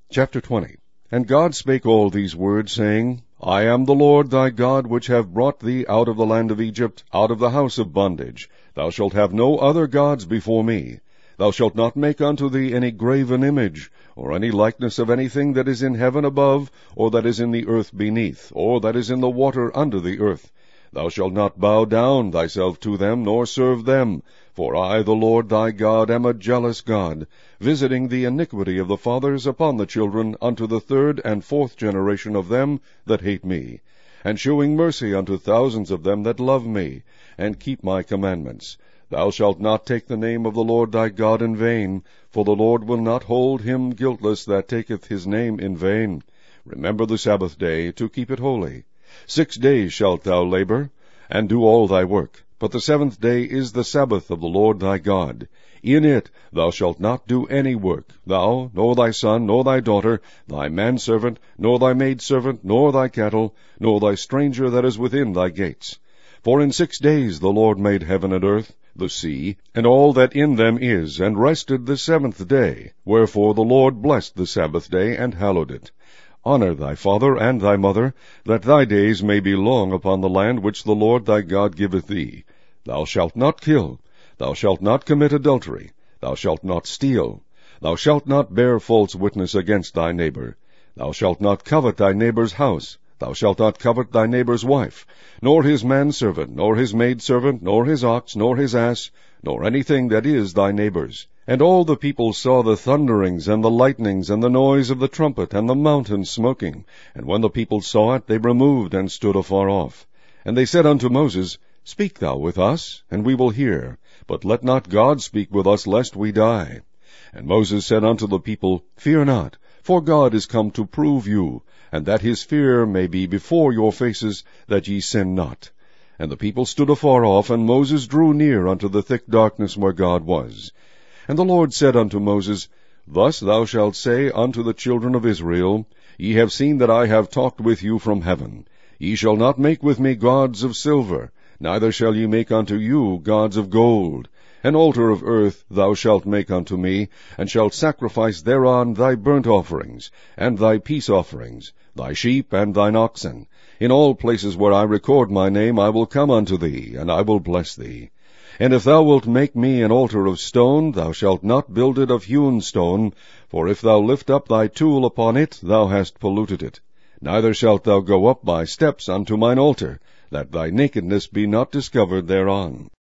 Chapter 20. And God spake all these words, saying, I am the Lord thy God, which have brought thee out of the land of Egypt, out of the house of bondage. Thou shalt have no other gods before me. Thou shalt not make unto thee any graven image, or any likeness of anything that is in heaven above, or that is in the earth beneath, or that is in the water under the earth. Thou shalt not bow down thyself to them, nor serve them. For I, the Lord thy God, am a jealous God, visiting the iniquity of the fathers upon the children unto the third and fourth generation of them that hate me, and shewing mercy unto thousands of them that love me, and keep my commandments. Thou shalt not take the name of the Lord thy God in vain, for the Lord will not hold him guiltless that taketh his name in vain. Remember the Sabbath day, to keep it holy. 6 days shalt thou labor, and do all thy work. But the seventh day is the Sabbath of the Lord thy God. In it thou shalt not do any work, thou, nor thy son, nor thy daughter, thy manservant, nor thy maidservant, nor thy cattle, nor thy stranger that is within thy gates. For in 6 days the Lord made heaven and earth, the sea, and all that in them is, and rested the seventh day. Wherefore the Lord blessed the Sabbath day, and hallowed it. Honor thy father and thy mother, that thy days may be long upon the land which the Lord thy God giveth thee. Thou shalt not kill. Thou shalt not commit adultery. Thou shalt not steal. Thou shalt not bear false witness against thy neighbor. Thou shalt not covet thy neighbor's house. Thou shalt not covet thy neighbor's wife, nor his manservant, nor his maidservant, nor his ox, nor his ass, nor anything that is thy neighbor's. And all the people saw the thunderings, and the lightnings, and the noise of the trumpet, and the mountain smoking. And when the people saw it, they removed, and stood afar off. And they said unto Moses, Speak thou with us, and we will hear. But let not God speak with us, lest we die. And Moses said unto the people, Fear not, for God is come to prove you, and that his fear may be before your faces, that ye sin not. And the people stood afar off, and Moses drew near unto the thick darkness where God was. And the Lord said unto Moses, Thus thou shalt say unto the children of Israel, Ye have seen that I have talked with you from heaven. Ye shall not make with me gods of silver, neither shall ye make unto you gods of gold. An altar of earth thou shalt make unto me, and shalt sacrifice thereon thy burnt offerings, and thy peace offerings, thy sheep and thine oxen. In all places where I record my name I will come unto thee, and I will bless thee. And if thou wilt make me an altar of stone, thou shalt not build it of hewn stone, for if thou lift up thy tool upon it, thou hast polluted it. Neither shalt thou go up by steps unto mine altar, that thy nakedness be not discovered thereon.